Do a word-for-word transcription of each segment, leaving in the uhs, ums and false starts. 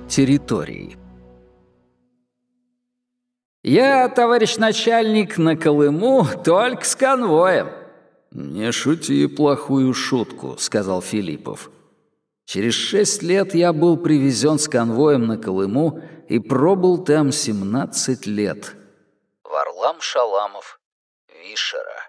территории. «Я, товарищ начальник, на Колыму только с конвоем». «Не шути плохую шутку», — сказал Филиппов. «Через шесть лет я был привезен с конвоем на Колыму и пробыл там семнадцать лет». Варлам Шаламов, Вишера.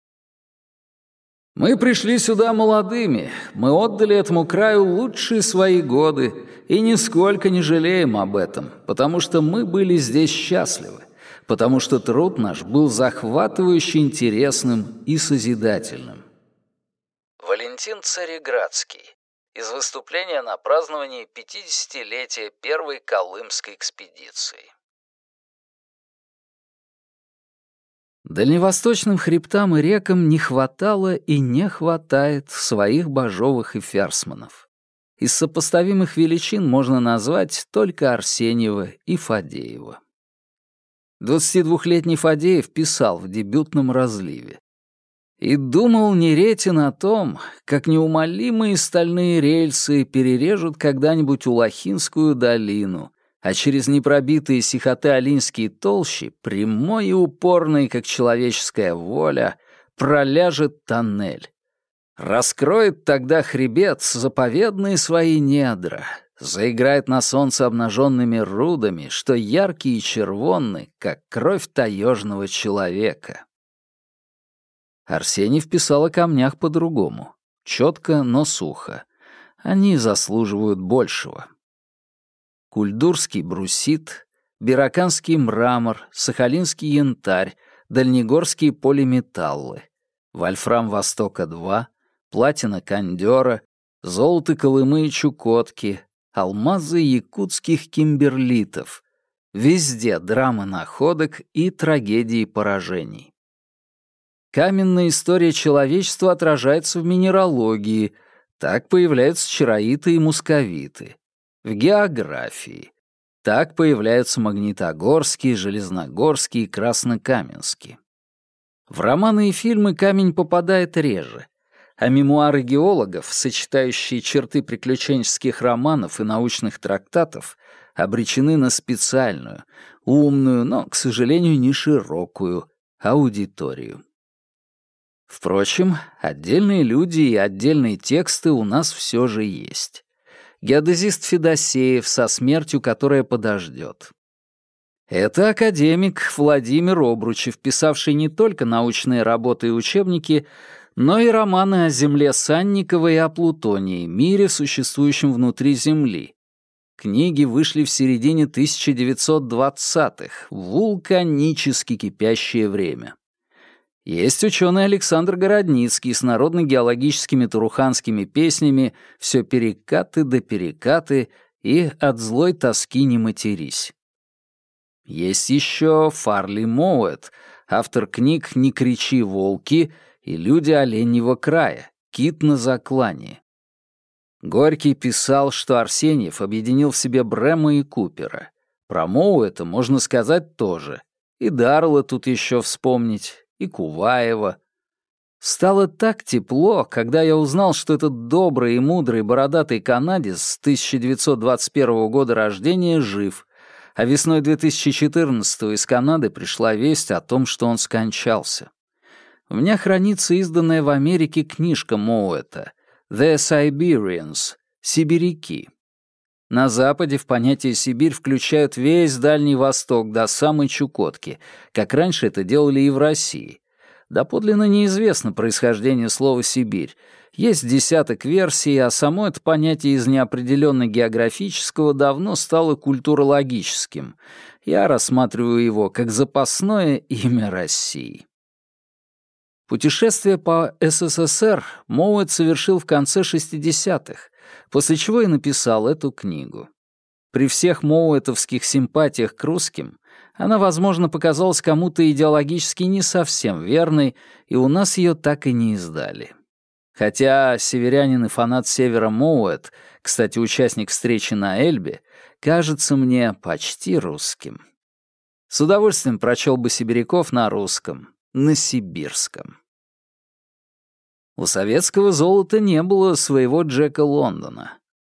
«Мы пришли сюда молодыми, мы отдали этому краю лучшие свои годы и нисколько не жалеем об этом, потому что мы были здесь счастливы, потому что труд наш был захватывающе интересным и созидательным». Валентин Цареградский. Из выступления на праздновании пятидесятилетия первой Колымской экспедиции. Дальневосточным хребтам и рекам не хватало и не хватает своих Бажовых и Ферсманов. Из сопоставимых величин можно назвать только Арсеньева и Фадеева. двадцатидвухлетний Фадеев писал в дебютном разливе: «И думал Неретин о том, как неумолимые стальные рельсы перережут когда-нибудь Улахинскую долину, а через непробитые сихоты-алинские толщи, прямой и упорный, как человеческая воля, проляжет тоннель. Раскроет тогда хребет заповедные свои недра, заиграет на солнце обнаженными рудами, что яркие и червонны, как кровь таежного человека». Арсений писал о камнях по-другому. Четко, но сухо. Они заслуживают большего. Кульдурский брусит, Бираканский мрамор, Сахалинский янтарь, Дальнегорские полиметаллы, Вольфрам Востока-два, платина Кандера, золото Колымы и Чукотки, алмазы якутских кимберлитов. Везде драмы находок и трагедии поражений. Каменная история человечества отражается в минералогии. Так появляются чароиты и мусковиты. В географии. Так появляются магнитогорские, железногорские и краснокаменские. В романы и фильмы камень попадает реже, а мемуары геологов, сочетающие черты приключенческих романов и научных трактатов, обречены на специальную, умную, но, к сожалению, не широкую аудиторию. Впрочем, отдельные люди и отдельные тексты у нас все же есть. Геодезист Федосеев со смертью, которая подождет. Это академик Владимир Обручев, писавший не только научные работы и учебники, но и романы о Земле Санникова и о Плутонии, мире, существующем внутри Земли. Книги вышли в середине тысяча девятьсот двадцатых, в вулканически кипящее время. Есть ученый Александр Городницкий с народно-геологическими туруханскими песнями «Все перекаты да перекаты» и «От злой тоски не матерись». Есть еще Фарли Моуэт, автор книг «Не кричи, волки» и «Люди оленьего края», «Кит на заклании». Горький писал, что Арсеньев объединил в себе Брэма и Купера. Про Моуэта можно сказать тоже. И Дарла тут еще вспомнить. И Куваева. Стало так тепло, когда я узнал, что этот добрый и мудрый бородатый канадец с тысяча девятьсот двадцать первого года рождения жив, а весной две тысячи четырнадцатого из Канады пришла весть о том, что он скончался. У меня хранится изданная в Америке книжка Моуэта «The Siberians» — «Сибиряки». На Западе в понятие «Сибирь» включают весь Дальний Восток до самой Чукотки, как раньше это делали и в России. Доподлинно неизвестно происхождение слова «Сибирь». Есть десяток версий, а само это понятие из неопределенно географического давно стало культурологическим. Я рассматриваю его как запасное имя России. Путешествие по СССР Моуэт совершил в конце шестидесятых, после чего и написал эту книгу. При всех моуэтовских симпатиях к русским она, возможно, показалась кому-то идеологически не совсем верной, и у нас ее так и не издали. Хотя северянин и фанат Севера Моуэт, кстати, участник встречи на Эльбе, кажется мне почти русским. С удовольствием прочел бы сибиряков на русском, на сибирском. У советского золота не было своего Джека Лондона.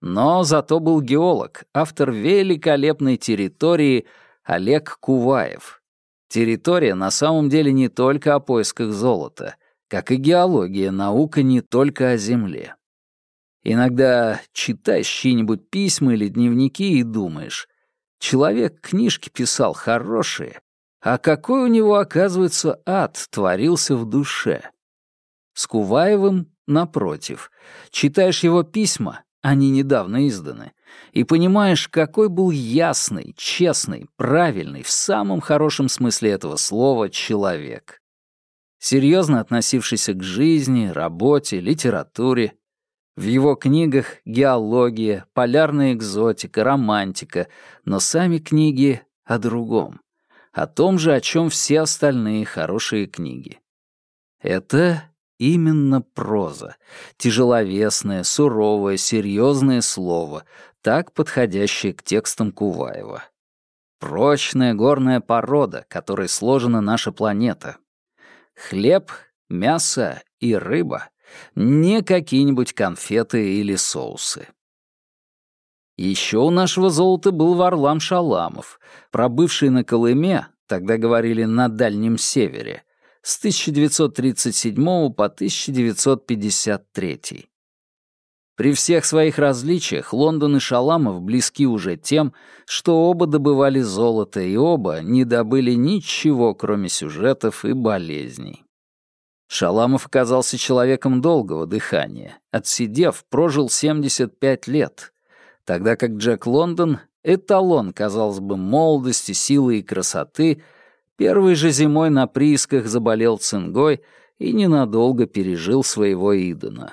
Но зато был геолог, автор великолепной территории Олег Куваев. Территория на самом деле не только о поисках золота, как и геология, наука не только о Земле. Иногда читаешь чьи-нибудь письма или дневники и думаешь, человек книжки писал хорошие, а какой у него, оказывается, ад творился в душе. С Куваевым, напротив, читаешь его письма, они недавно изданы, и понимаешь, какой был ясный, честный, правильный, в самом хорошем смысле этого слова, человек. Серьезно относившийся к жизни, работе, литературе. В его книгах геология, полярная экзотика, романтика, но сами книги о другом, о том же, о чем все остальные хорошие книги. Это именно проза, тяжеловесное, суровое, серьезное слово, так подходящее к текстам Куваева. Прочная горная порода, которой сложена наша планета. Хлеб, мясо и рыба — не какие-нибудь конфеты или соусы. Еще у нашего золота был Варлам Шаламов, пробывший на Колыме, тогда говорили на Дальнем Севере, с тысяча девятьсот тридцать седьмого по тысяча девятьсот пятьдесят третий. При всех своих различиях Лондон и Шаламов близки уже тем, что оба добывали золото и оба не добыли ничего, кроме сюжетов и болезней. Шаламов оказался человеком долгого дыхания, отсидев, прожил семьдесят пять лет, тогда как Джек Лондон, эталон, казалось бы, молодости, силы и красоты, первой же зимой на приисках заболел цингой и ненадолго пережил своего Идена.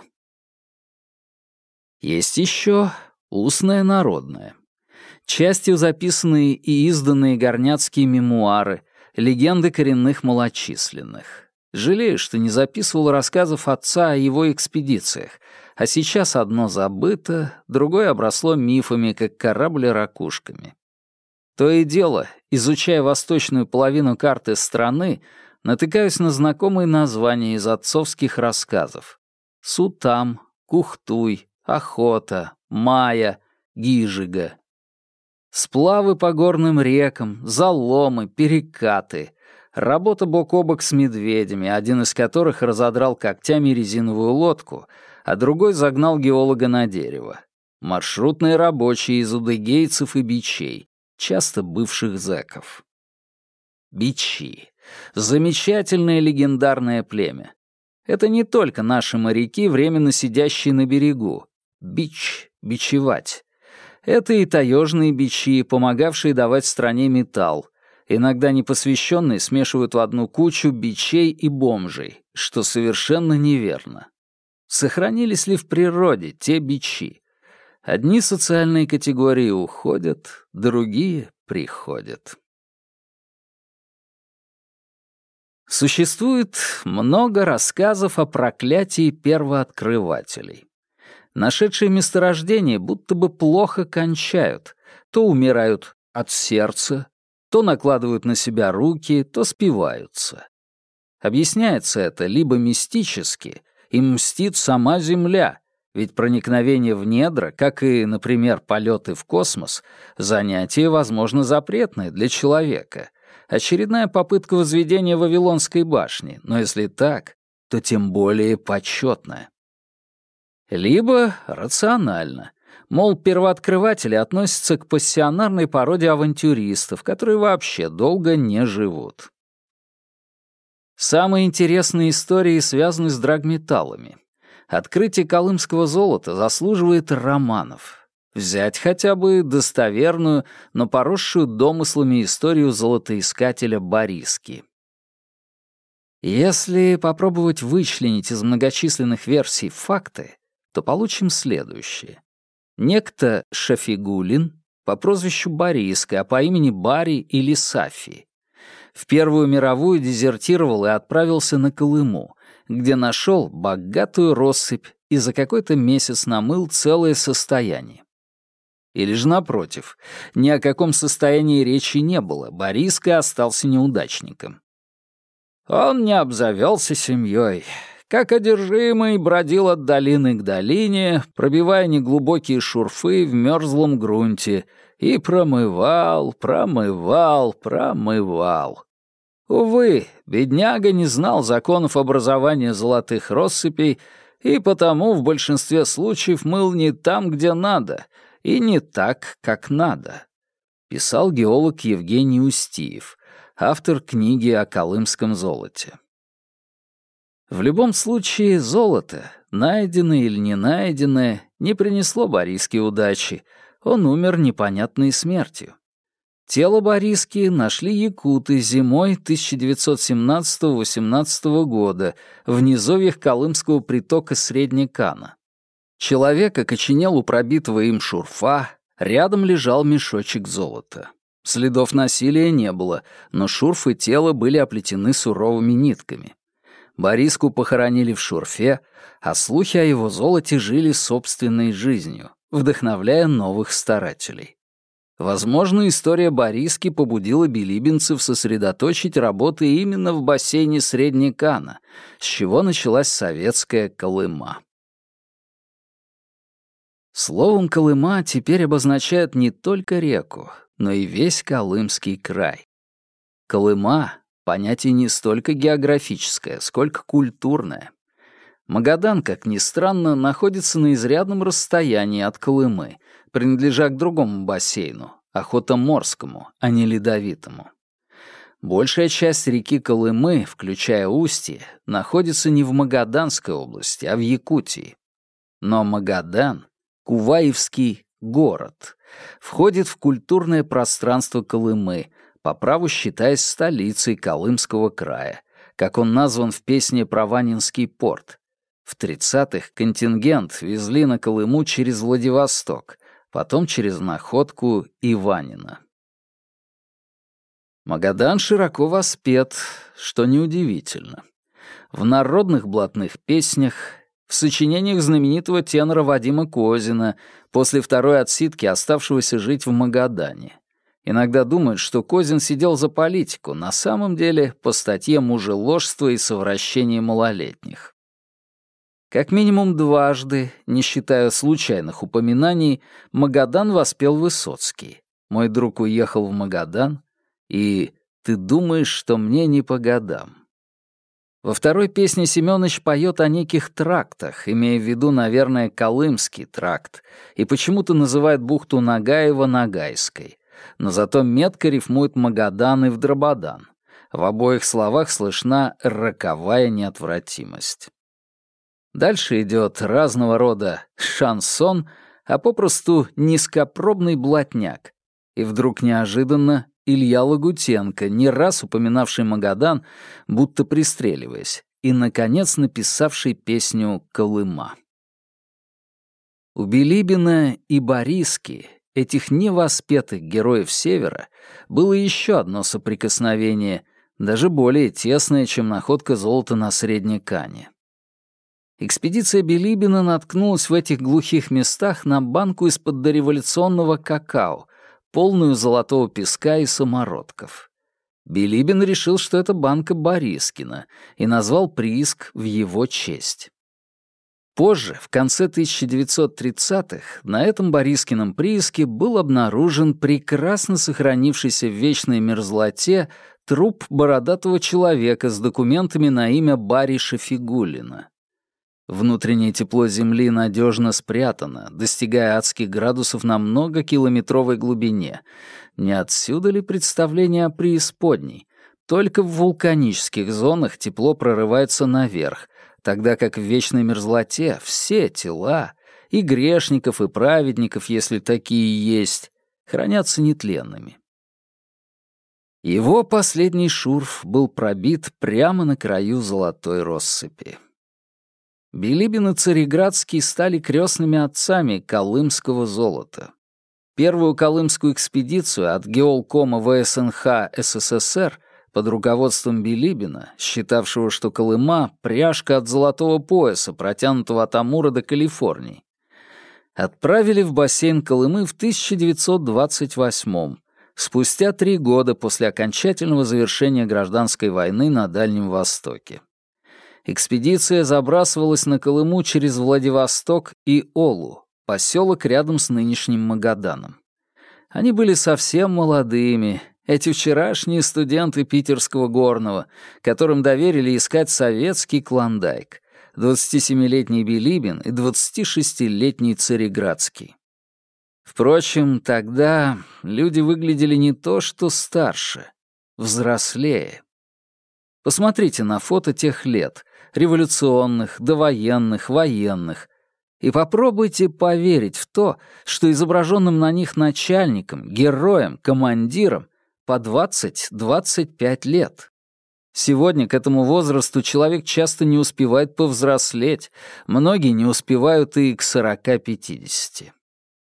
Есть еще устное народное. Частью записанные и изданные горняцкие мемуары, легенды коренных малочисленных. Жалею, что не записывал рассказов отца о его экспедициях, а сейчас одно забыто, другое обросло мифами, как корабль ракушками. То и дело, изучая восточную половину карты страны, натыкаюсь на знакомые названия из отцовских рассказов. Сутам, Кухтуй, Охота, Мая, Гижига. Сплавы по горным рекам, заломы, перекаты. Работа бок о бок с медведями, один из которых разодрал когтями резиновую лодку, а другой загнал геолога на дерево. Маршрутные рабочие из удыгейцев и бичей, часто бывших зэков. Бичи. Замечательное легендарное племя. Это не только наши моряки, временно сидящие на берегу. Бич, бичевать. Это и таежные бичи, помогавшие давать стране металл. Иногда непосвященные смешивают в одну кучу бичей и бомжей, что совершенно неверно. Сохранились ли в природе те бичи? Одни социальные категории уходят, другие приходят. Существует много рассказов о проклятии первооткрывателей. Нашедшие месторождения будто бы плохо кончают, то умирают от сердца, то накладывают на себя руки, то спиваются. Объясняется это либо мистически, им мстит сама Земля, ведь проникновение в недра, как и, например, полеты в космос, занятие, возможно, запретное для человека. Очередная попытка возведения Вавилонской башни, но если так, то тем более почетная. Либо рационально. Мол, первооткрыватели относятся к пассионарной породе авантюристов, которые вообще долго не живут. Самые интересные истории связаны с драгметаллами. Открытие колымского золота заслуживает романов. Взять хотя бы достоверную, но поросшую домыслами историю золотоискателя Бориски. Если попробовать вычленить из многочисленных версий факты, то получим следующее. Некто Шафигулин по прозвищу Бориска, а по имени Бари или Сафи, в Первую мировую дезертировал и отправился на Колыму, где нашел богатую россыпь и за какой-то месяц намыл целое состояние. Или же напротив, ни о каком состоянии речи не было, Бориска остался неудачником. Он не обзавелся семьей. как одержимый бродил от долины к долине, пробивая неглубокие шурфы в мерзлом грунте, и промывал, промывал, промывал. Увы, бедняга не знал законов образования золотых россыпей и потому в большинстве случаев мыл не там, где надо, и не так, как надо. Писал геолог Евгений Устиев, автор книги о колымском золоте. В любом случае, золото, найденное или не найденное, не принесло Бориске удачи, он умер непонятной смертью. Тело Бориски нашли якуты зимой тысяча девятьсот семнадцатого — восемнадцатого года в низовьях Колымского притока Среднекана. Человек окоченел у пробитого им шурфа, рядом лежал мешочек золота. Следов насилия не было, но шурф и тело были оплетены суровыми нитками. Бориску похоронили в шурфе, а слухи о его золоте жили собственной жизнью, вдохновляя новых старателей. Возможно, история Бориски побудила билибинцев сосредоточить работы именно в бассейне Среднекана, с чего началась советская Колыма. Словом, Колыма теперь обозначает не только реку, но и весь Колымский край. Колыма — понятие не столько географическое, сколько культурное. Магадан, как ни странно, находится на изрядном расстоянии от Колымы, принадлежа к другому бассейну, Охотоморскому, а не Ледовитому. Большая часть реки Колымы, включая устье, находится не в Магаданской области, а в Якутии. Но Магадан — Куваевский город, входит в культурное пространство Колымы, по праву считаясь столицей Колымского края, как он назван в песне про Ванинский порт. В тридцатых контингент везли на Колыму через Владивосток, потом через Находку и Ванино. Магадан широко воспет, что неудивительно. В народных блатных песнях, в сочинениях знаменитого тенора Вадима Козина, после второй отсидки оставшегося жить в Магадане. Иногда думают, что Козин сидел за политику, на самом деле по статье мужеложства и совращения малолетних. Как минимум дважды, не считая случайных упоминаний, Магадан воспел Высоцкий. «Мой друг уехал в Магадан» и «Ты думаешь, что мне не по годам». Во второй песне Семёныч поет о неких трактах, имея в виду, наверное, Колымский тракт, и почему-то называет бухту Нагаева Нагайской, но зато метко рифмует Магадан и в Драбадан. В обоих словах слышна роковая неотвратимость. Дальше идет разного рода шансон, а попросту низкопробный блатняк. И вдруг неожиданно Илья Лагутенко, не раз упоминавший Магадан, будто пристреливаясь, и, наконец, написавший песню «Колыма». У Билибина и Бориски, этих невоспетых героев Севера, было еще одно соприкосновение, даже более тесное, чем находка золота на Среднекане. Экспедиция Билибина наткнулась в этих глухих местах на банку из-под дореволюционного какао, полную золотого песка и самородков. Билибин решил, что это банка Борискина, и назвал прииск в его честь. Позже, в конце тысяча девятьсот тридцатых, на этом Борискином прииске был обнаружен прекрасно сохранившийся в вечной мерзлоте труп бородатого человека с документами на имя Барри Шафигуллина. Внутреннее тепло Земли надежно спрятано, достигая адских градусов на многокилометровой глубине. Не отсюда ли представление о преисподней? Только в вулканических зонах тепло прорывается наверх, тогда как в вечной мерзлоте все тела, и грешников, и праведников, если такие есть, хранятся нетленными. Его последний шурф был пробит прямо на краю золотой россыпи. Билибин и Цареградский стали крестными отцами колымского золота. Первую колымскую экспедицию от геолкома ВСНХ СССР под руководством Билибина, считавшего, что Колыма — пряжка от золотого пояса, протянутого от Амура до Калифорнии, отправили в бассейн Колымы в тысяча девятьсот двадцать восьмом, спустя три года после окончательного завершения гражданской войны на Дальнем Востоке. Экспедиция забрасывалась на Колыму через Владивосток и Олу, поселок рядом с нынешним Магаданом. Они были совсем молодыми, эти вчерашние студенты Питерского горного, которым доверили искать советский Клондайк, двадцатисемилетний Билибин и двадцатишестилетний Цареградский. Впрочем, тогда люди выглядели не то что старше, взрослее. Посмотрите на фото тех лет, революционных, довоенных, военных, и попробуйте поверить в то, что изображенным на них начальникам, героям, командирам по двадцать-двадцать пять лет. Сегодня к этому возрасту человек часто не успевает повзрослеть, многие не успевают и к сорока-пятидесяти.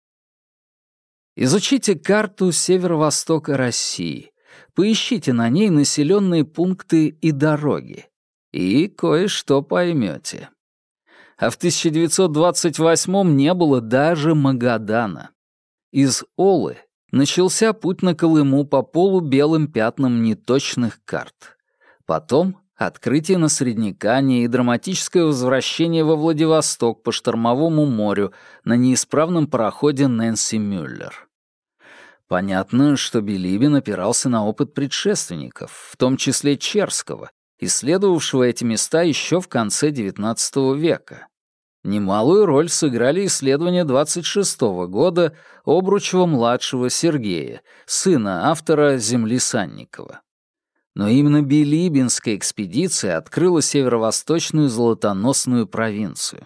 Изучите карту северо-востока России, поищите на ней населенные пункты и дороги, и кое-что поймете. А в тысяча девятьсот двадцать восьмом не было даже Магадана. Из Олы начался путь на Колыму по полубелым пятнам неточных карт. Потом открытие на Среднекане и драматическое возвращение во Владивосток по штормовому морю на неисправном пароходе Нэнси Мюллер. Понятно, что Билибин опирался на опыт предшественников, в том числе Черского, исследовавшего эти места еще в конце девятнадцатого века. Немалую роль сыграли исследования двадцать шестого года Обручева-младшего Сергея, сына автора «Земли Санникова». Но именно Билибинская экспедиция открыла северо-восточную золотоносную провинцию.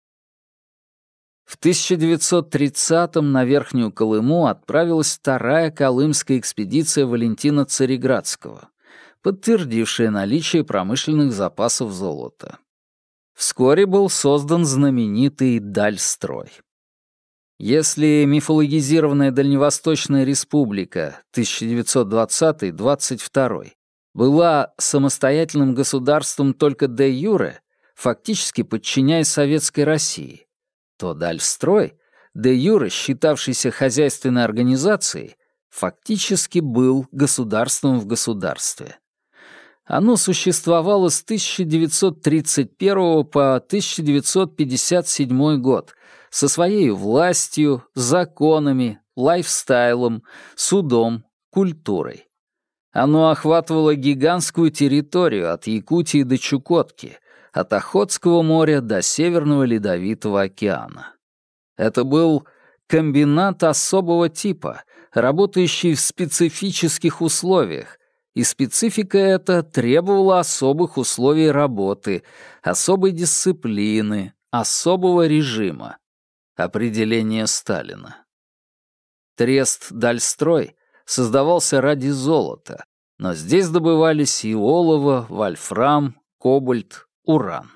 В тысяча девятьсот тридцатом на Верхнюю Колыму отправилась вторая колымская экспедиция Валентина Цареградского, подтвердившая наличие промышленных запасов золота. Вскоре был создан знаменитый Дальстрой. Если мифологизированная Дальневосточная республика тысяча девятьсот двадцатый — двадцать второй была самостоятельным государством только де-юре, фактически подчиняясь Советской России, то Дальстрой, де-юре считавшийся хозяйственной организацией, фактически был государством в государстве. Оно существовало с тысяча девятьсот тридцать первого по тысяча девятьсот пятьдесят седьмой год со своей властью, законами, лайфстайлом, судом, культурой. Оно охватывало гигантскую территорию от Якутии до Чукотки, от Охотского моря до Северного Ледовитого океана. Это был комбинат особого типа, работающий в специфических условиях, и специфика эта требовала особых условий работы, особой дисциплины, особого режима. Определение Сталина. Трест «Дальстрой» создавался ради золота, но здесь добывались и олово, вольфрам, кобальт, уран.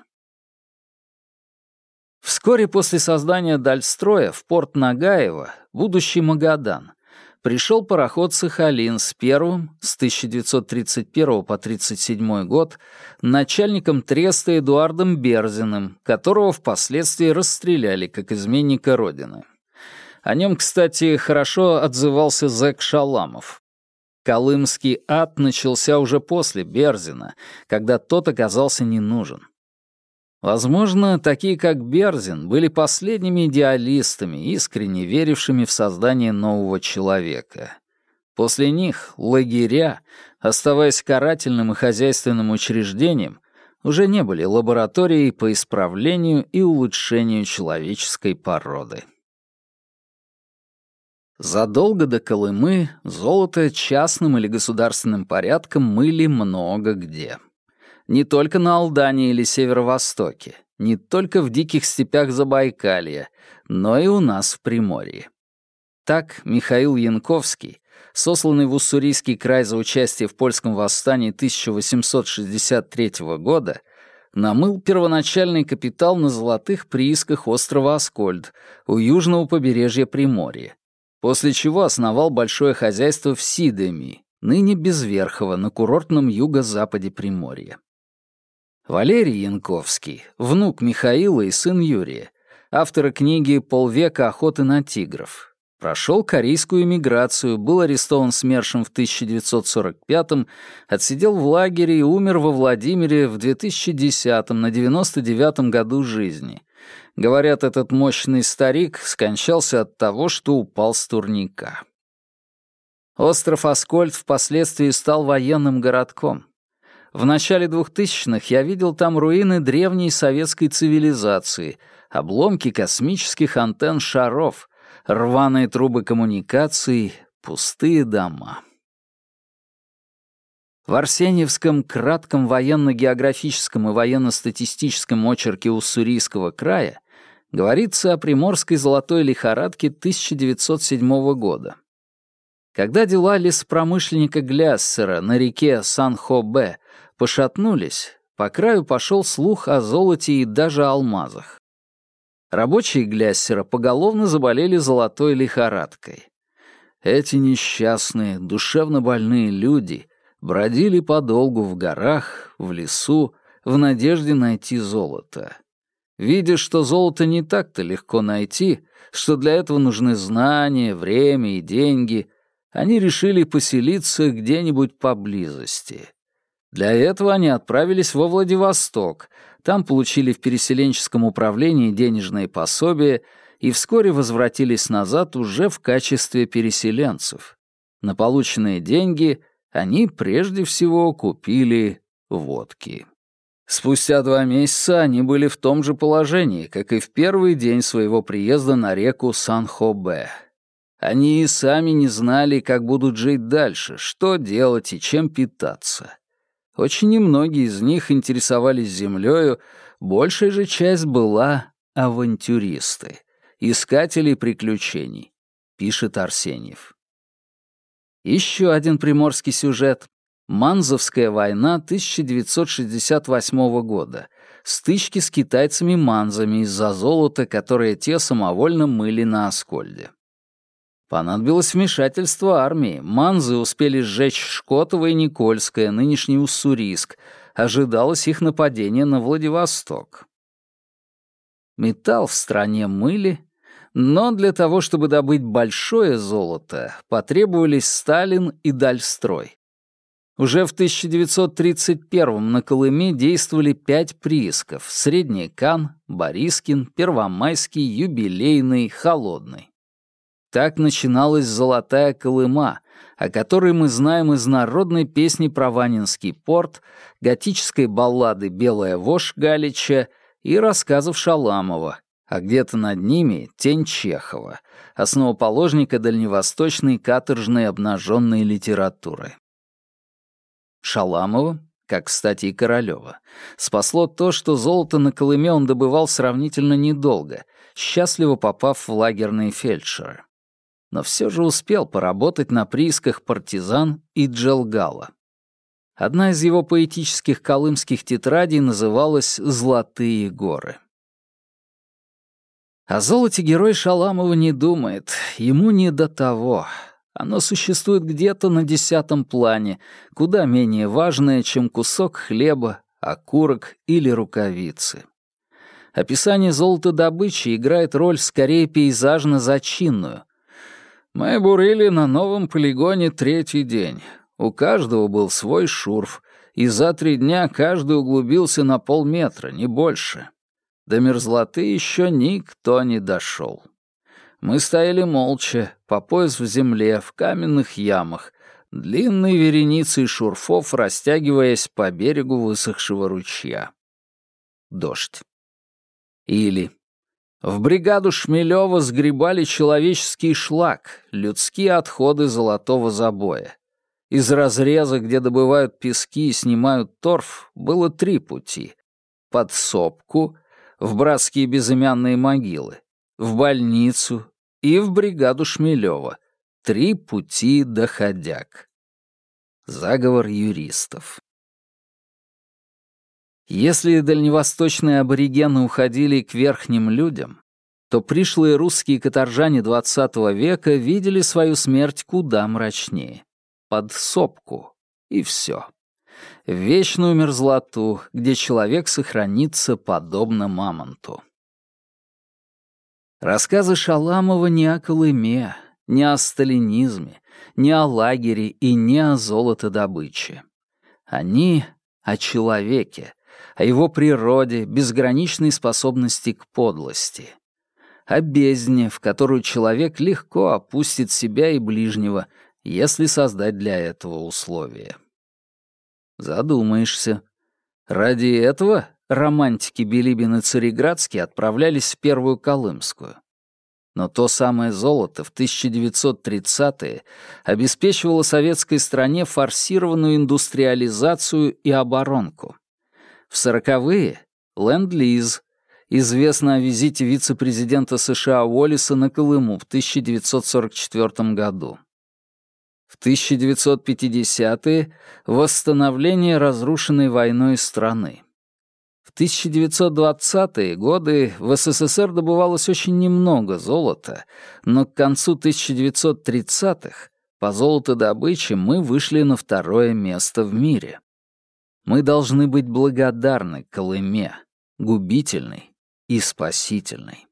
Вскоре после создания Дальстроя в порт Нагаева, будущий Магадан, пришел пароход «Сахалин» с первым, с тысяча девятьсот тридцать первого по тридцать седьмой год, начальником треста Эдуардом Берзиным, которого впоследствии расстреляли как изменника Родины. О нем, кстати, хорошо отзывался зэк Шаламов. Колымский ад начался уже после Берзина, когда тот оказался не нужен. Возможно, такие как Берзин были последними идеалистами, искренне верившими в создание нового человека. После них лагеря, оставаясь карательным и хозяйственным учреждением, уже не были лабораторией по исправлению и улучшению человеческой породы. Задолго до Колымы золото частным или государственным порядком мыли много где. Не только на Алдане или Северо-Востоке, не только в диких степях Забайкалья, но и у нас в Приморье. Так Михаил Янковский, сосланный в Уссурийский край за участие в польском восстании тысяча восемьсот шестьдесят третьего года, намыл первоначальный капитал на золотых приисках острова Аскольд у южного побережья Приморья, после чего основал большое хозяйство в Сидеми, ныне Безверхово, на курортном юго-западе Приморья. Валерий Янковский, внук Михаила и сын Юрия, автора книги «Полвека охоты на тигров», Прошел корейскую эмиграцию, был арестован СМЕРШем в тысяча девятьсот сорок пятом, отсидел в лагере и умер во Владимире в две тысячи десятом, на девяносто девятом году жизни. Говорят, этот мощный старик скончался от того, что упал с турника. Остров Аскольд впоследствии стал военным городком. В начале двухтысячных я видел там руины древней советской цивилизации, обломки космических антенн шаров, рваные трубы коммуникаций, пустые дома. В Арсеньевском кратком военно-географическом и военно-статистическом очерке Уссурийского края говорится о приморской золотой лихорадке тысяча девятьсот седьмого года. Когда дела лесопромышленника Гляссера на реке Сан-Хо-Бе пошатнулись, по краю пошел слух о золоте и даже алмазах. Рабочие Гляссера поголовно заболели золотой лихорадкой. Эти несчастные, душевно больные люди бродили подолгу в горах, в лесу, в надежде найти золото. Видя, что золото не так-то легко найти, что для этого нужны знания, время и деньги, они решили поселиться где-нибудь поблизости. Для этого они отправились во Владивосток, там получили в переселенческом управлении денежные пособия и вскоре возвратились назад уже в качестве переселенцев. На полученные деньги они прежде всего купили водки. Спустя два месяца они были в том же положении, как и в первый день своего приезда на реку Сан-Хо-Бе. Они и сами не знали, как будут жить дальше, что делать и чем питаться. Очень немногие из них интересовались землею, большая же часть была авантюристы, искатели приключений, пишет Арсеньев. Еще один приморский сюжет. Манзовская война тысяча девятьсот шестьдесят восьмого года. Стычки с китайцами-манзами из-за золота, которое те самовольно мыли на Аскольде. Понадобилось вмешательство армии. Манзы успели сжечь Шкотово и Никольское, нынешний Уссурийск. Ожидалось их нападение на Владивосток. Металл в стране мыли, но для того, чтобы добыть большое золото, потребовались Сталин и Дальстрой. Уже в тысяча девятьсот тридцать первом на Колыме действовали пять приисков — Средний Кан, Борискин, Первомайский, Юбилейный, Холодный. Так начиналась «Золотая Колыма», о которой мы знаем из народной песни про Ванинский порт, готической баллады «Белая вошь» Галича и рассказов Шаламова, а где-то над ними — тень Чехова, основоположника дальневосточной каторжной обнаженной литературы. Шаламова, как, кстати, и Королёва, спасло то, что золото на Колыме он добывал сравнительно недолго, счастливо попав в лагерные фельдшеры. Но все же успел поработать на приисках партизан и Джелгала. Одна из его поэтических колымских тетрадей называлась «Золотые горы». О золоте герой Шаламова не думает, ему не до того. Оно существует где-то на десятом плане, куда менее важное, чем кусок хлеба, окурок или рукавицы. Описание золотодобычи играет роль скорее пейзажно-зачинную. Мы бурили на новом полигоне третий день. У каждого был свой шурф, и за три дня каждый углубился на полметра, не больше. До мерзлоты еще никто не дошел. Мы стояли молча, по пояс в земле, в каменных ямах, длинной вереницей шурфов, растягиваясь по берегу высохшего ручья. Дождь. Или в бригаду Шмелева сгребали человеческий шлак, людские отходы золотого забоя. Из разреза, где добывают пески и снимают торф, было три пути. Под сопку, в братские безымянные могилы, в больницу и в бригаду Шмелева. Три пути доходяг. Заговор юристов. Если дальневосточные аборигены уходили к верхним людям, то пришлые русские каторжане двадцатого века видели свою смерть куда мрачнее. Под сопку. И все. В вечную мерзлоту, где человек сохранится подобно мамонту. Рассказы Шаламова не о Колыме, не о сталинизме, не о лагере и не о золотодобыче. Они о человеке, о его природе, безграничной способности к подлости, о бездне, в которую человек легко опустит себя и ближнего, если создать для этого условия. Задумаешься. Ради этого романтики Билибин и Цареградский отправлялись в Первую Колымскую. Но то самое золото в тысяча девятьсот тридцатые обеспечивало советской стране форсированную индустриализацию и оборонку. В сороковые — ленд-лиз. Известно о визите вице-президента США Уоллиса на Колыму в тысяча девятьсот сорок четвёртом году. В тысяча девятьсот пятидесятые — восстановление разрушенной войной страны. В тысяча девятьсот двадцатые годы в СССР добывалось очень немного золота, но к концу тысяча девятьсот тридцатых по золотодобыче мы вышли на второе место в мире. Мы должны быть благодарны Колыме, губительной и спасительной.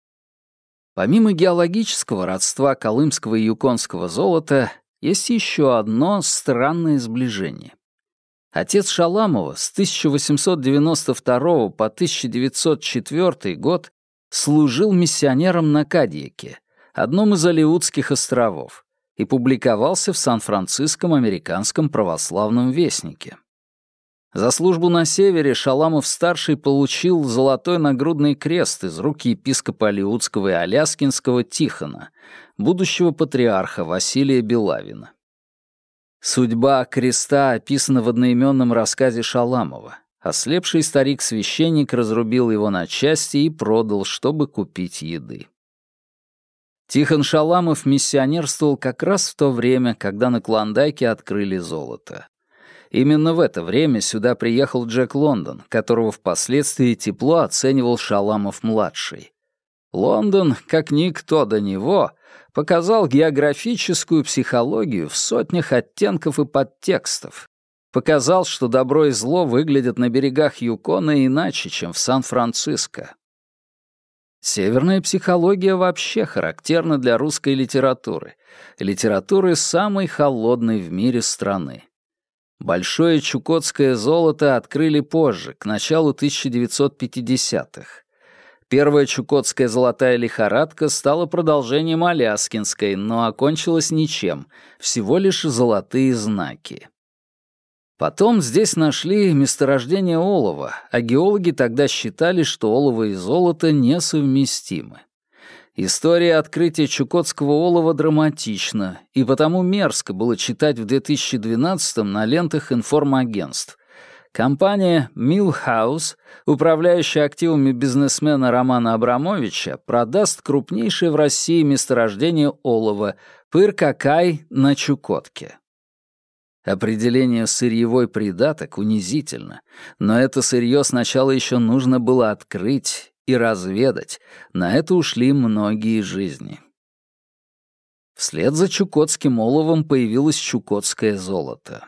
Помимо геологического родства колымского и юконского золота, есть еще одно странное сближение. Отец Шаламова с тысяча восемьсот девяносто второго по тысяча девятьсот четвёртый год служил миссионером на Кадьяке, одном из Алеутских островов, и публиковался в Сан-Франциском американском православном вестнике. За службу на севере Шаламов-старший получил золотой нагрудный крест из рук епископа Алеутского и Аляскинского Тихона, будущего патриарха Василия Белавина. Судьба креста описана в одноименном рассказе Шаламова. Ослепший старик-священник разрубил его на части и продал, чтобы купить еды. Тихон Шаламов миссионерствовал как раз в то время, когда на Клондайке открыли золото. Именно в это время сюда приехал Джек Лондон, которого впоследствии тепло оценивал Шаламов-младший. Лондон, как никто до него, показал географическую психологию в сотнях оттенков и подтекстов. Показал, что добро и зло выглядят на берегах Юкона иначе, чем в Сан-Франциско. Северная психология вообще характерна для русской литературы, литературы самой холодной в мире страны. Большое чукотское золото открыли позже, к началу тысяча девятьсот пятидесятых. Первая чукотская золотая лихорадка стала продолжением аляскинской, но окончилась ничем, всего лишь золотые знаки. Потом здесь нашли месторождение олова, а геологи тогда считали, что олово и золото несовместимы. История открытия чукотского олова драматична, и потому мерзко было читать в две тысячи двенадцатом на лентах информагентств. Компания Millhouse, управляющая активами бизнесмена Романа Абрамовича, продаст крупнейшее в России месторождение олова Пыр-Какай на Чукотке. Определение «сырьевой придаток» унизительно, но это сырье сначала еще нужно было открыть и разведать, на это ушли многие жизни. Вслед за чукотским оловом появилось чукотское золото.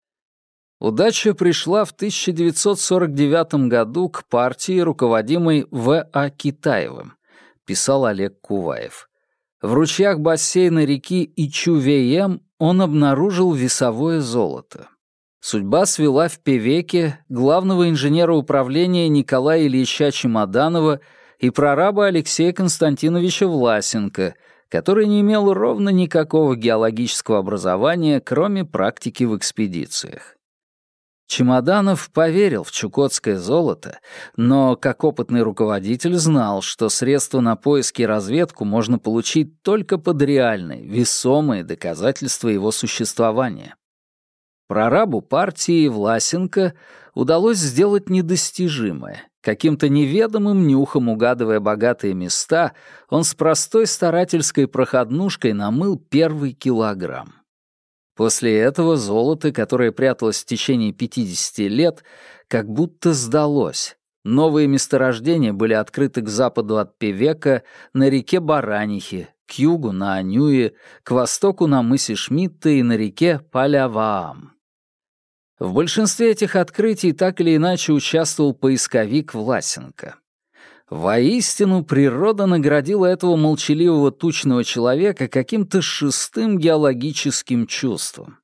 Удача пришла в тысяча девятьсот сорок девятом году к партии, руководимой В А Китаевым, писал Олег Куваев. В ручьях бассейна реки Ичу-Веем он обнаружил весовое золото. Судьба свела в Певеке главного инженера управления Николая Ильича Чемоданова и прораба Алексея Константиновича Власенко, который не имел ровно никакого геологического образования, кроме практики в экспедициях. Чемоданов поверил в чукотское золото, но, как опытный руководитель, знал, что средства на поиски и разведку можно получить только под реальные, весомые доказательства его существования. Прорабу партии Власенко удалось сделать недостижимое. Каким-то неведомым нюхом угадывая богатые места, он с простой старательской проходнушкой намыл первый килограмм. После этого золото, которое пряталось в течение пятидесяти лет, как будто сдалось. Новые месторождения были открыты к западу от Певека на реке Баранихе, к югу на Анюе, к востоку на мысе Шмидта и на реке Паляваам. В большинстве этих открытий так или иначе участвовал поисковик Власенко. Воистину, природа наградила этого молчаливого тучного человека каким-то шестым геологическим чувством.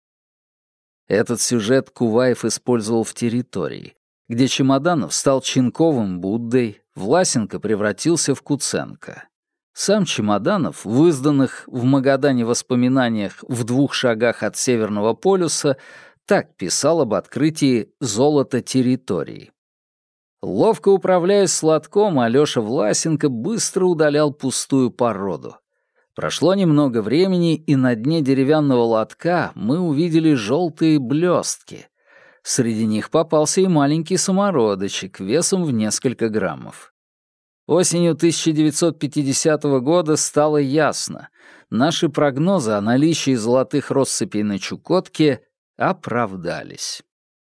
Этот сюжет Куваев использовал в «Территории», где Чемоданов стал Ченковым Буддой, Власенко превратился в Куценко. Сам Чемоданов, в изданных в Магадане воспоминаниях «В двух шагах от Северного полюса», так писал об открытии золота территории. Ловко управляясь с лотком, Алёша Власенко быстро удалял пустую породу. Прошло немного времени, и на дне деревянного лотка мы увидели желтые блестки. Среди них попался и маленький самородочек весом в несколько граммов. Осенью тысяча девятьсот пятидесятого года стало ясно. Наши прогнозы о наличии золотых россыпей на Чукотке оправдались.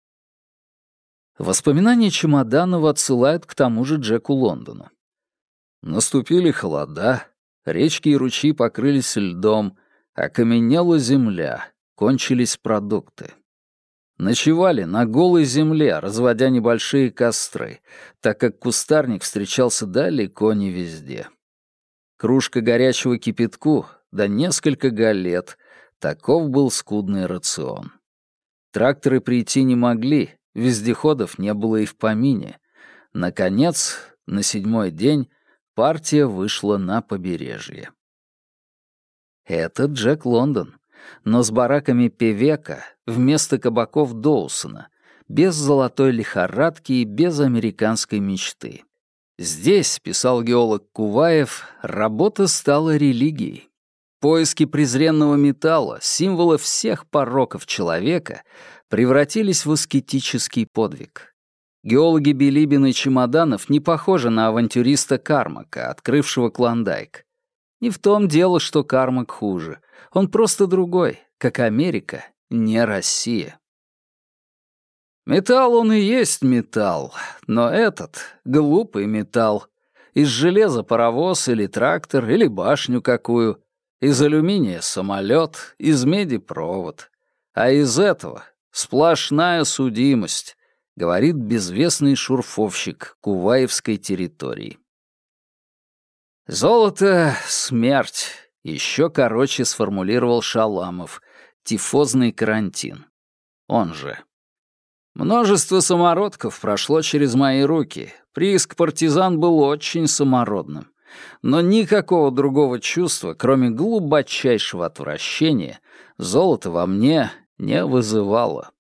Воспоминания Чемоданова отсылают к тому же Джеку Лондону. Наступили холода, речки и ручьи покрылись льдом, окаменела земля, кончились продукты. Ночевали на голой земле, разводя небольшие костры, так как кустарник встречался далеко не везде. Кружка горячего кипятку, да несколько галет — таков был скудный рацион. Тракторы прийти не могли, вездеходов не было и в помине. Наконец, на седьмой день, партия вышла на побережье. Это Джек Лондон, но с бараками Певека вместо кабаков Доусона, без золотой лихорадки и без американской мечты. Здесь, писал геолог Куваев, работа стала религией. Поиски презренного металла, символа всех пороков человека, превратились в аскетический подвиг. Геологи Билибин и Чемоданов не похожи на авантюриста Кармака, открывшего Клондайк. Не в том дело, что Кармак хуже. Он просто другой, как Америка, не Россия. Металл он и есть металл, но этот — глупый металл. Из железа паровоз или трактор, или башню какую. Из алюминия самолет, из меди провод. А из этого сплошная судимость, говорит безвестный шурфовщик Куваевской территории. Золото — смерть, еще короче сформулировал Шаламов, тифозный карантин. Он же. Множество самородков прошло через мои руки. Прииск партизан был очень самородным. Но никакого другого чувства, кроме глубочайшего отвращения, золото во мне не вызывало.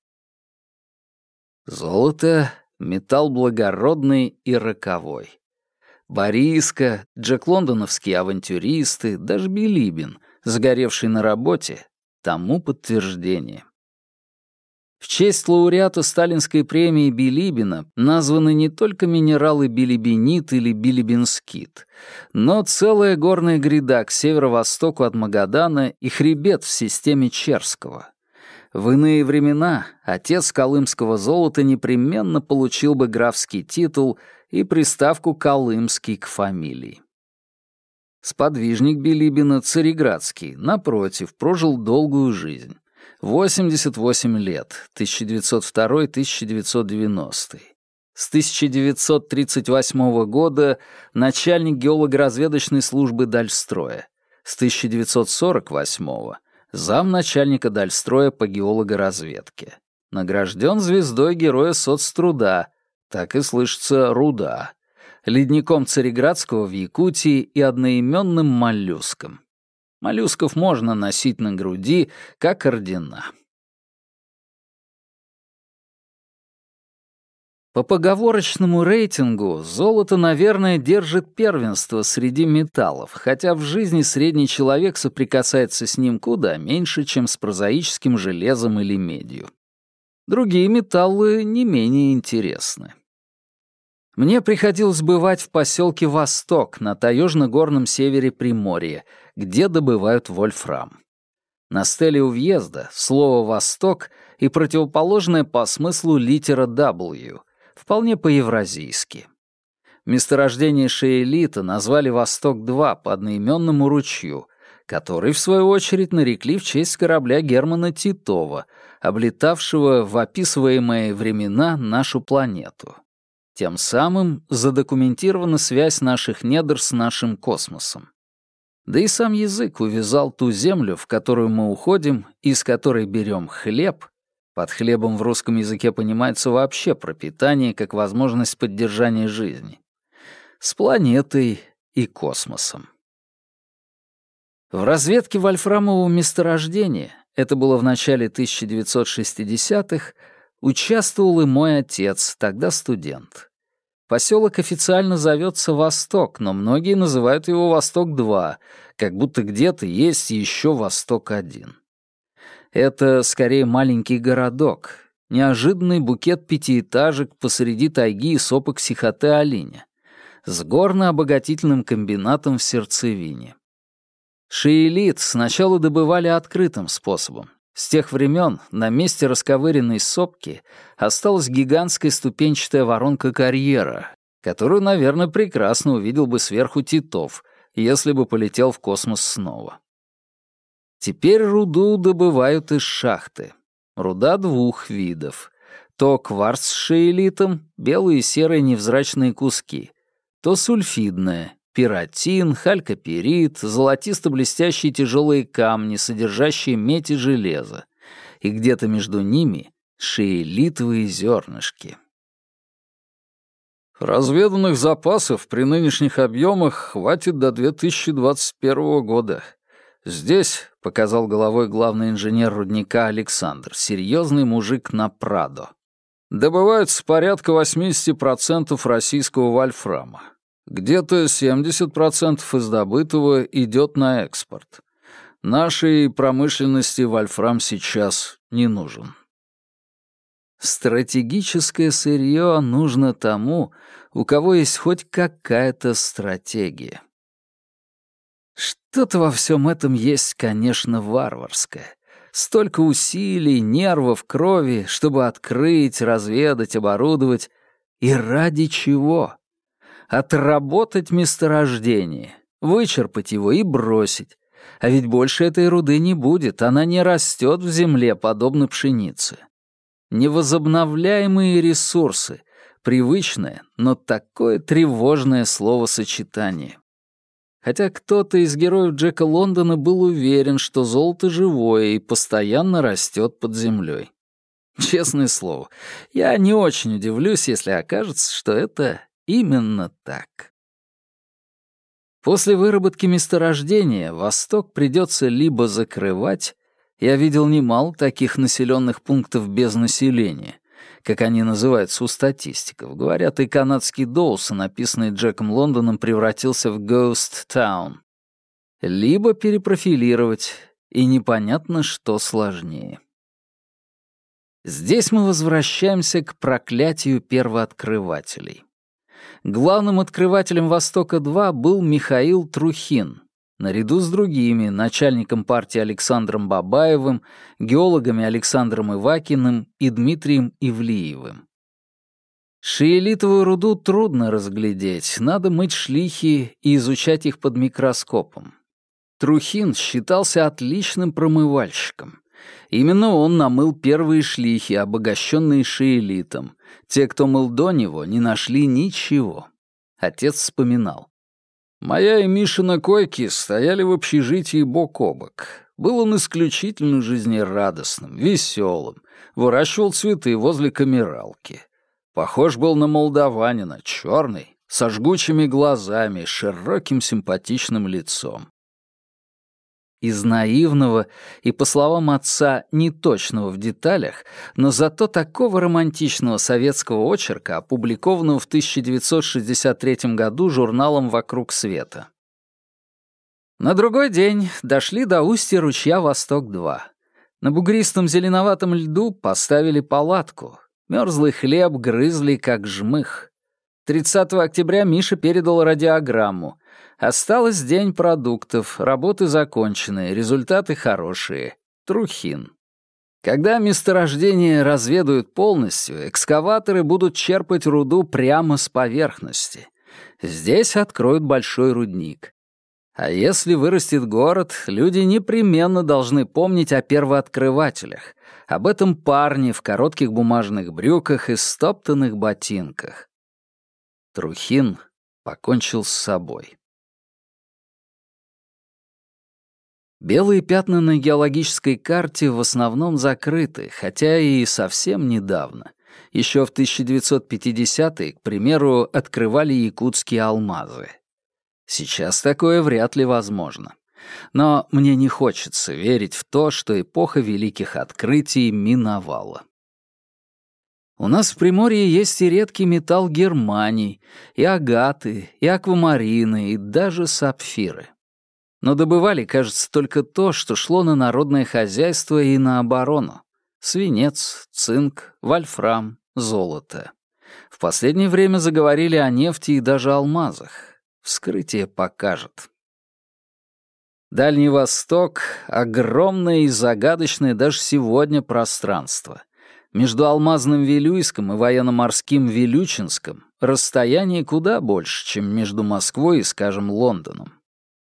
Золото — металл благородный и роковой. Бориска, Джек Лондоновские авантюристы, даже Билибин, сгоревший на работе, тому подтверждение. В честь лауреата сталинской премии Билибина названы не только минералы билибинит или билибинскит, но целая горная гряда к северо-востоку от Магадана и хребет в системе Черского. В иные времена отец колымского золота непременно получил бы графский титул и приставку «Колымский» к фамилии. Сподвижник Билибина, Цареградский, напротив, прожил долгую жизнь. восемьдесят восемь лет, тысяча девятьсот второй — тысяча девятьсот девяностый. С тысяча девятьсот тридцать восьмого года начальник геолого-разведочной службы Дальстроя. С тысяча девятьсот сорок восьмого замначальника Дальстроя по геологоразведке. Награжден звездой Героя соцтруда, так и слышится руда, ледником Цареградского в Якутии и одноименным моллюском. Моллюсков можно носить на груди, как ордена. По поговорочному рейтингу золото, наверное, держит первенство среди металлов, хотя в жизни средний человек соприкасается с ним куда меньше, чем с прозаическим железом или медью. Другие металлы не менее интересны. Мне приходилось бывать в поселке Восток на таежно-горном севере Приморья, где добывают вольфрам. На стеле у въезда слово «Восток» и противоположное по смыслу литера W, вполне по-евразийски. Месторождение шейлита назвали «Восток-два» по одноименному ручью, который, в свою очередь, нарекли в честь корабля Германа Титова, облетавшего в описываемые времена нашу планету. Тем самым задокументирована связь наших недр с нашим космосом. Да и сам язык увязал ту землю, в которую мы уходим, и с которой берем хлеб. Под хлебом в русском языке понимается вообще пропитание как возможность поддержания жизни. С планетой и космосом. В разведке вольфрамового месторождения, это было в начале тысяча девятьсот шестидесятых, участвовал и мой отец, тогда студент. Поселок официально зовется Восток, но многие называют его Восток-два, как будто где-то есть еще Восток-один. Это скорее маленький городок, неожиданный букет пятиэтажек посреди тайги и сопок Сихотэ-Алиня, с горно-обогатительным комбинатом в сердцевине. Шиелит сначала добывали открытым способом. С тех времен на месте расковыренной сопки осталась гигантская ступенчатая воронка-карьера, которую, наверное, прекрасно увидел бы сверху Титов, если бы полетел в космос снова. Теперь руду добывают из шахты. Руда двух видов. То кварц с шиелитом, белые и серые невзрачные куски, то сульфидная, пиротин, халькоперит, золотисто-блестящие тяжелые камни, содержащие медь и железо, и где-то между ними шиелитовые зернышки. Разведанных запасов при нынешних объемах хватит до две тысячи двадцать первого года. Здесь, — показал головой главный инженер рудника Александр, серьезный мужик на Прадо, добывается порядка восемьдесят процентов российского вольфрама. Где-то семьдесят процентов из добытого идет на экспорт. Нашей промышленности вольфрам сейчас не нужен. Стратегическое сырье нужно тому, у кого есть хоть какая-то стратегия. Что-то во всем этом есть, конечно, варварское. Столько усилий, нервов, крови, чтобы открыть, разведать, оборудовать. И ради чего? Отработать месторождение, вычерпать его и бросить. А ведь больше этой руды не будет, она не растет в земле, подобно пшенице. Невозобновляемые ресурсы — привычное, но такое тревожное словосочетание. Хотя кто-то из героев Джека Лондона был уверен, что золото живое и постоянно растет под землей. Честное слово, я не очень удивлюсь, если окажется, что это именно так. После выработки месторождения Восток придется либо закрывать, я видел немало таких населенных пунктов без населения, как они называются у статистиков. Говорят, и канадский Доусон, написанный Джеком Лондоном, превратился в Ghost Town. Либо перепрофилировать, и непонятно, что сложнее. Здесь мы возвращаемся к проклятию первооткрывателей. Главным открывателем Востока-два был Михаил Трухин, наряду с другими, начальником партии Александром Бабаевым, геологами Александром Ивакиным и Дмитрием Ивлиевым. Шиелитовую руду трудно разглядеть, надо мыть шлихи и изучать их под микроскопом. Трухин считался отличным промывальщиком. Именно он намыл первые шлихи, обогащенные шиелитом. Те, кто мыл до него, не нашли ничего. Отец вспоминал. «Моя и Мишина койки стояли в общежитии бок о бок. Был он исключительно жизнерадостным, веселым, выращивал цветы возле камералки. Похож был на молдаванина, черный, со жгучими глазами, широким симпатичным лицом. Из наивного и, по словам отца, неточного в деталях, но зато такого романтичного советского очерка, опубликованного в тысяча девятьсот шестьдесят третьем году журналом «Вокруг света». На другой день дошли до устья ручья Восток-два. На бугристом зеленоватом льду поставили палатку. Мерзлый хлеб грызли, как жмых. тридцатого октября Миша передал радиограмму. Осталось день продуктов, работы закончены, результаты хорошие. Трухин. Когда месторождение разведают полностью, экскаваторы будут черпать руду прямо с поверхности. Здесь откроют большой рудник. А если вырастет город, люди непременно должны помнить о первооткрывателях, об этом парне в коротких бумажных брюках и стоптанных ботинках. Трухин покончил с собой. Белые пятна на геологической карте в основном закрыты, хотя и совсем недавно. Еще в тысяча девятьсот пятидесятые, к примеру, открывали якутские алмазы. Сейчас такое вряд ли возможно. Но мне не хочется верить в то, что эпоха великих открытий миновала. У нас в Приморье есть и редкий металл германий, и агаты, и аквамарины, и даже сапфиры. Но добывали, кажется, только то, что шло на народное хозяйство и на оборону. Свинец, цинк, вольфрам, золото. В последнее время заговорили о нефти и даже алмазах. Вскрытие покажет. Дальний Восток — огромное и загадочное даже сегодня пространство. Между алмазным Вилюйском и военно-морским Вилючинском расстояние куда больше, чем между Москвой и, скажем, Лондоном.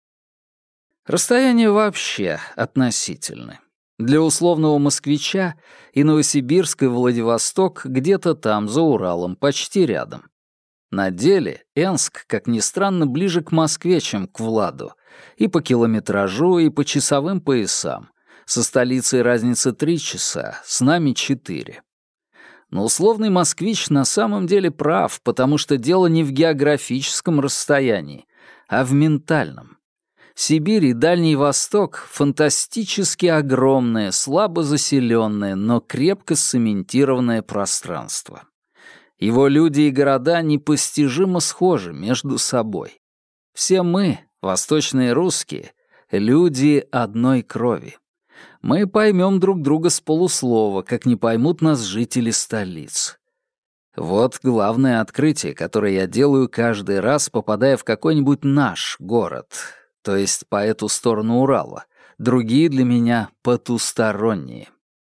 Расстояния вообще относительны. Для условного москвича и Новосибирск, и Владивосток где-то там, за Уралом, почти рядом. На деле Энск, как ни странно, ближе к Москве, чем к Владу. И по километражу, и по часовым поясам. Со столицей разница три часа, с нами четыре. Но условный москвич на самом деле прав, потому что дело не в географическом расстоянии, а в ментальном. Сибирь и Дальний Восток — фантастически огромное, слабо заселенное, но крепко сцементированное пространство. Его люди и города непостижимо схожи между собой. Все мы, восточные русские, люди одной крови. Мы поймем друг друга с полуслова, как не поймут нас жители столиц. Вот главное открытие, которое я делаю каждый раз, попадая в какой-нибудь наш город, то есть по эту сторону Урала. Другие для меня потусторонние.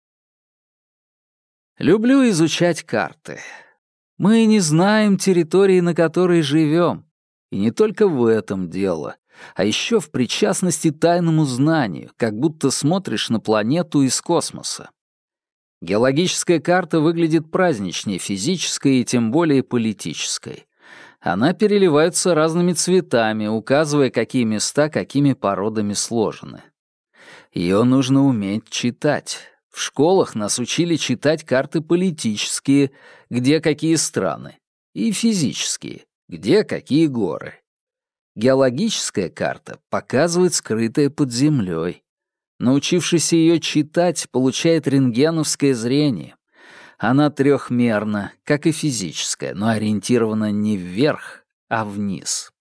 Люблю изучать карты. Мы не знаем территории, на которой живем. И не только в этом дело, а еще в причастности тайному знанию, как будто смотришь на планету из космоса. Геологическая карта выглядит праздничнее физической и тем более политической. Она переливается разными цветами, указывая, какие места какими породами сложены. Ее нужно уметь читать. В школах нас учили читать карты политические, где какие страны, и физические, где какие горы. Геологическая карта показывает скрытое под землей. Научившийся ее читать, получает рентгеновское зрение. Она трехмерна, как и физическая, но ориентирована не вверх, а вниз.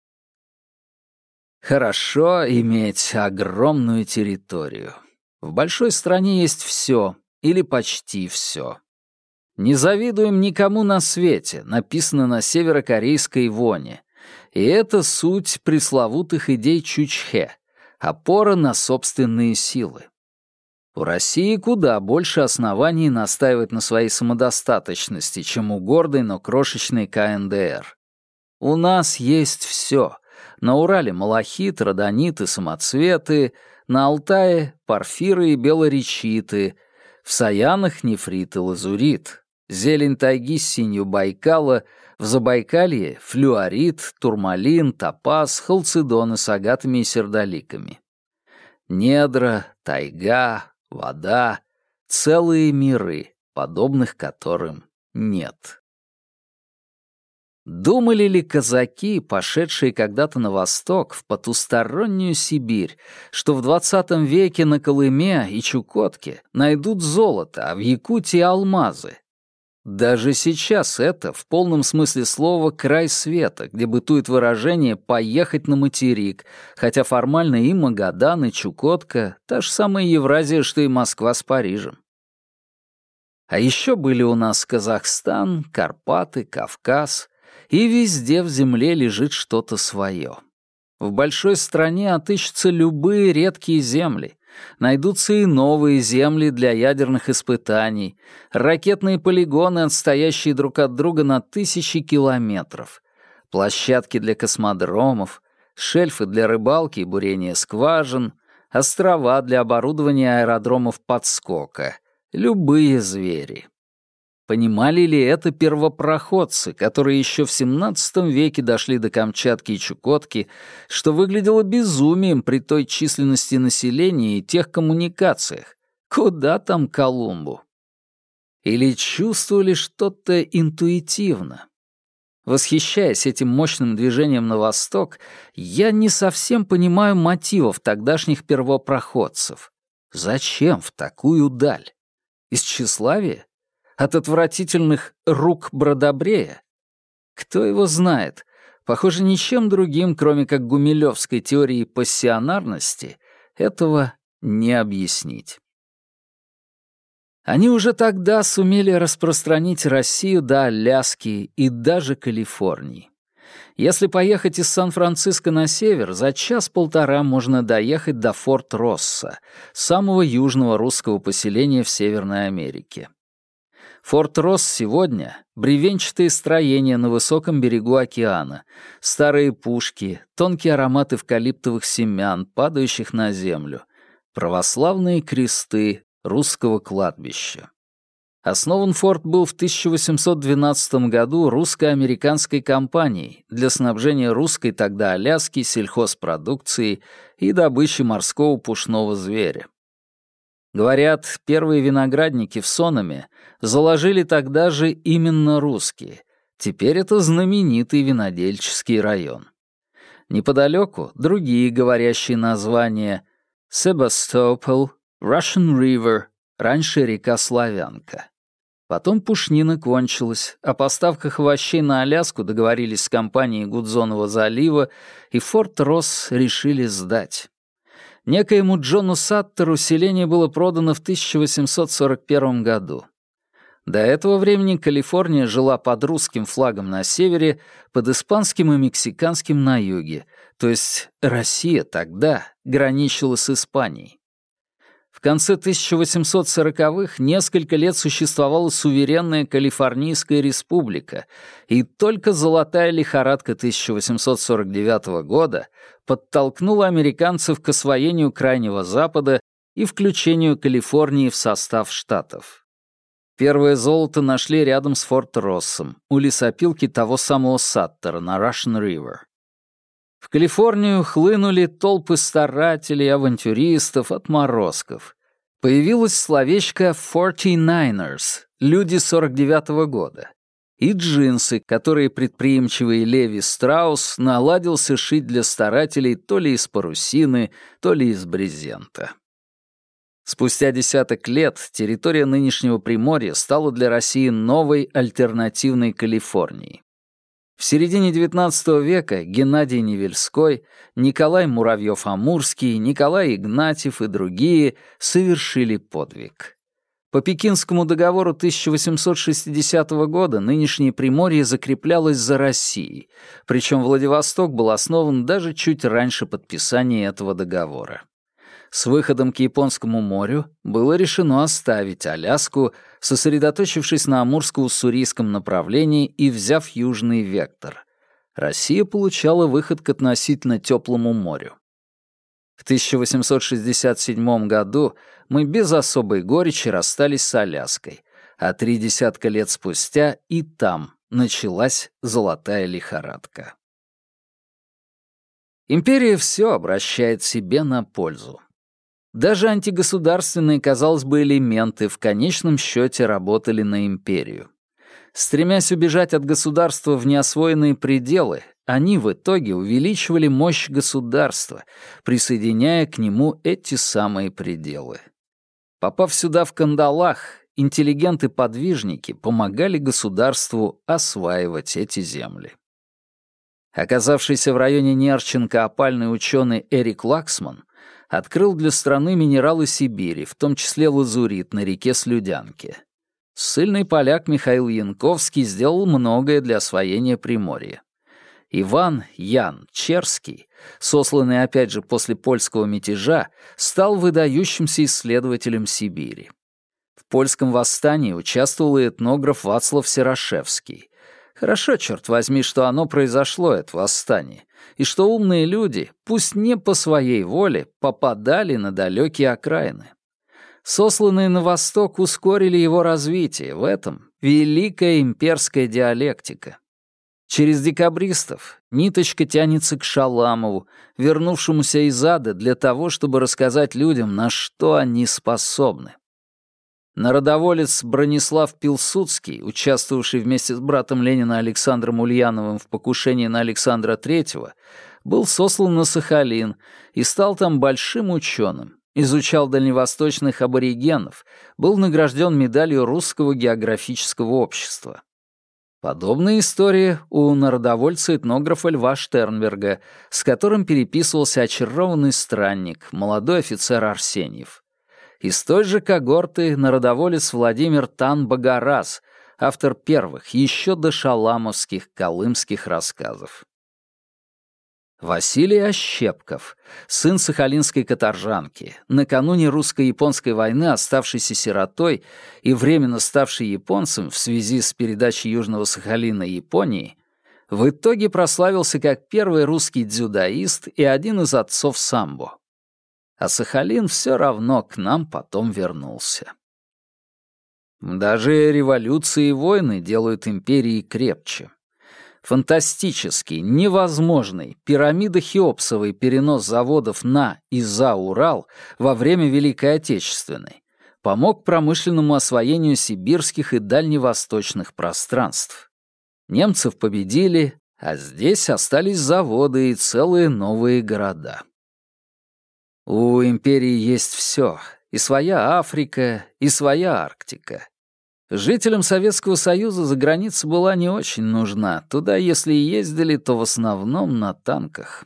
Хорошо иметь огромную территорию. В большой стране есть все, или почти все. «Не завидуем никому на свете», написано на северокорейской воне. И это суть пресловутых идей Чучхе, опора на собственные силы. У России куда больше оснований настаивать на своей самодостаточности, чем у гордой, но крошечной ка эн дэ эр. У нас есть все. На Урале малахит, родонит и самоцветы, на Алтае порфиры и белоречиты, в Саянах нефрит и лазурит, зелень тайги с синью Байкала, в Забайкалье флюорит, турмалин, топаз, халцедоны с агатами и сердоликами. Недра, тайга, вода — целые миры, подобных которым нет. Думали ли казаки, пошедшие когда-то на восток, в потустороннюю Сибирь, что в двадцатом веке на Колыме и Чукотке найдут золото, а в Якутии — алмазы? Даже сейчас это, в полном смысле слова, край света, где бытует выражение «поехать на материк», хотя формально и Магадан, и Чукотка — та же самая Евразия, что и Москва с Парижем. А еще были у нас Казахстан, Карпаты, Кавказ, и везде в земле лежит что-то свое. В большой стране отыщутся любые редкие земли, найдутся и новые земли для ядерных испытаний, ракетные полигоны, отстоящие друг от друга на тысячи километров, площадки для космодромов, шельфы для рыбалки и бурения скважин, острова для оборудования аэродромов подскока, любые звери. Понимали ли это первопроходцы, которые еще в семнадцатом веке дошли до Камчатки и Чукотки, что выглядело безумием при той численности населения и тех коммуникациях? Куда там Колумбу? Или чувствовали что-то интуитивно? Восхищаясь этим мощным движением на восток, я не совсем понимаю мотивов тогдашних первопроходцев. Зачем в такую даль? Из тщеславия? От отвратительных рук Бродобрея? Кто его знает? Похоже, ничем другим, кроме как гумилевской теорией пассионарности, этого не объяснить. Они уже тогда сумели распространить Россию до Аляски и даже Калифорнии. Если поехать из Сан-Франциско на север, за час-полтора можно доехать до Форт-Росса, самого южного русского поселения в Северной Америке. Форт-Росс сегодня — бревенчатые строения на высоком берегу океана, старые пушки, тонкий аромат эвкалиптовых семян, падающих на землю, православные кресты русского кладбища. Основан форт был в тысяча восемьсот двенадцатом году русско-американской компанией для снабжения русской тогда Аляски сельхозпродукцией и добычи морского пушного зверя. Говорят, первые виноградники в Сономе заложили тогда же именно русские. Теперь это знаменитый винодельческий район. Неподалеку другие говорящие названия: Себастопол, Russian River, раньше река Славянка. Потом пушнина кончилась, о поставках овощей на Аляску договорились с компанией Гудзонова залива, и Форт-Росс решили сдать. Некоему Джону Саттеру селение было продано в тысяча восемьсот сорок первом году. До этого времени Калифорния жила под русским флагом на севере, под испанским и мексиканским на юге, то есть Россия тогда граничила с Испанией. В конце тысяча восемьсот сороковых несколько лет существовала суверенная Калифорнийская республика, и только золотая лихорадка тысяча восемьсот сорок девятого года подтолкнула американцев к освоению Крайнего Запада и включению Калифорнии в состав штатов. Первое золото нашли рядом с Форт-Россом, у лесопилки того самого Саттера на Russian River. В Калифорнию хлынули толпы старателей, авантюристов, отморозков. Появилось словечко «форти-найнерс» — люди сорок девятого года. И джинсы, которые предприимчивый Леви Страус наладился шить для старателей то ли из парусины, то ли из брезента. Спустя десяток лет территория нынешнего Приморья стала для России новой альтернативной Калифорнией. В середине девятнадцатого века Геннадий Невельской, Николай Муравьев-Амурский, Николай Игнатьев и другие совершили подвиг. По Пекинскому договору тысяча восемьсот шестидесятого года нынешнее Приморье закреплялось за Россией, причем Владивосток был основан даже чуть раньше подписания этого договора. С выходом к Японскому морю было решено оставить Аляску, сосредоточившись на Амурско-Уссурийском направлении и взяв южный вектор. Россия получала выход к относительно теплому морю. В тысяча восемьсот шестьдесят седьмом году мы без особой горечи расстались с Аляской, а три десятка лет спустя и там началась золотая лихорадка. Империя все обращает себе на пользу. Даже антигосударственные, казалось бы, элементы в конечном счете работали на империю. Стремясь убежать от государства в неосвоенные пределы, они в итоге увеличивали мощь государства, присоединяя к нему эти самые пределы. Попав сюда в кандалах, интеллигенты-подвижники помогали государству осваивать эти земли. Оказавшийся в районе Нерчинка опальный ученый Эрик Лаксман открыл для страны минералы Сибири, в том числе лазурит на реке Слюдянке. Ссыльный поляк Михаил Янковский сделал многое для освоения Приморья. Иван Ян Черский, сосланный опять же после польского мятежа, стал выдающимся исследователем Сибири. В польском восстании участвовал и этнограф Вацлав Серашевский. Хорошо, черт возьми, что оно произошло, это восстание, и что умные люди, пусть не по своей воле, попадали на далекие окраины. Сосланные на восток ускорили его развитие, в этом великая имперская диалектика. Через декабристов ниточка тянется к Шаламову, вернувшемуся из ада для того, чтобы рассказать людям, на что они способны. Народоволец Бронислав Пилсудский, участвовавший вместе с братом Ленина Александром Ульяновым в покушении на Александра Третьего, был сослан на Сахалин и стал там большим ученым, изучал дальневосточных аборигенов, был награжден медалью Русского географического общества. Подобная история у народовольца-этнографа Льва Штернберга, с которым переписывался очарованный странник, молодой офицер Арсеньев. Из той же когорты народоволец Владимир Тан-Багарас, автор первых, еще до шаламовских колымских рассказов. Василий Ощепков, сын сахалинской каторжанки, накануне русско-японской войны оставшийся сиротой и временно ставший японцем в связи с передачей Южного Сахалина Японии, в итоге прославился как первый русский дзюдоист и один из отцов самбо. А Сахалин все равно к нам потом вернулся. Даже революции и войны делают империи крепче. Фантастический, невозможный, пирамидо-хеопсовый перенос заводов на и за Урал во время Великой Отечественной помог промышленному освоению сибирских и дальневосточных пространств. Немцев победили, а здесь остались заводы и целые новые города. У империи есть все, и своя Африка, и своя Арктика. Жителям Советского Союза за граница была не очень нужна. Туда, если и ездили, то в основном на танках.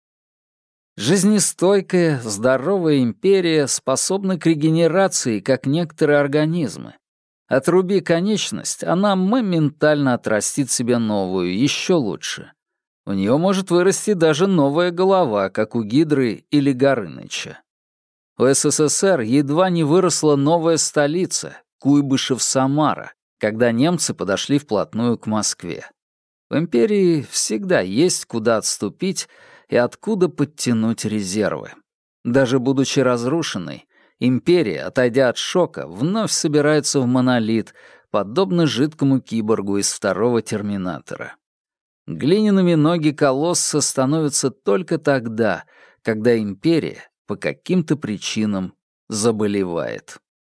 Жизнестойкая, здоровая империя способна к регенерации, как некоторые организмы. Отруби конечность, она моментально отрастит себе новую, еще лучше. У нее может вырасти даже новая голова, как у Гидры или Горыныча. У СССР едва не выросла новая столица — Куйбышев-Самара, когда немцы подошли вплотную к Москве. В империи всегда есть куда отступить и откуда подтянуть резервы. Даже будучи разрушенной, империя, отойдя от шока, вновь собирается в монолит, подобно жидкому киборгу из второго «Терминатора». Глиняными ноги колосса становятся только тогда, когда империя по каким-то причинам заболевает.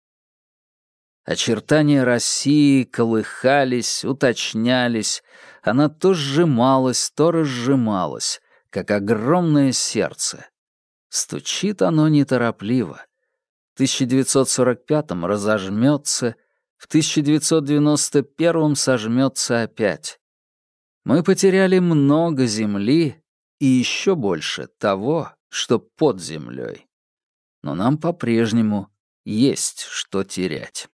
Очертания России колыхались, уточнялись, она то сжималась, то разжималась, как огромное сердце. Стучит оно неторопливо. В тысяча девятьсот сорок пятом разожмется, в тысяча девятьсот девяносто первом сожмется опять. Мы потеряли много земли и еще больше того, что под землей. Но нам по-прежнему есть что терять.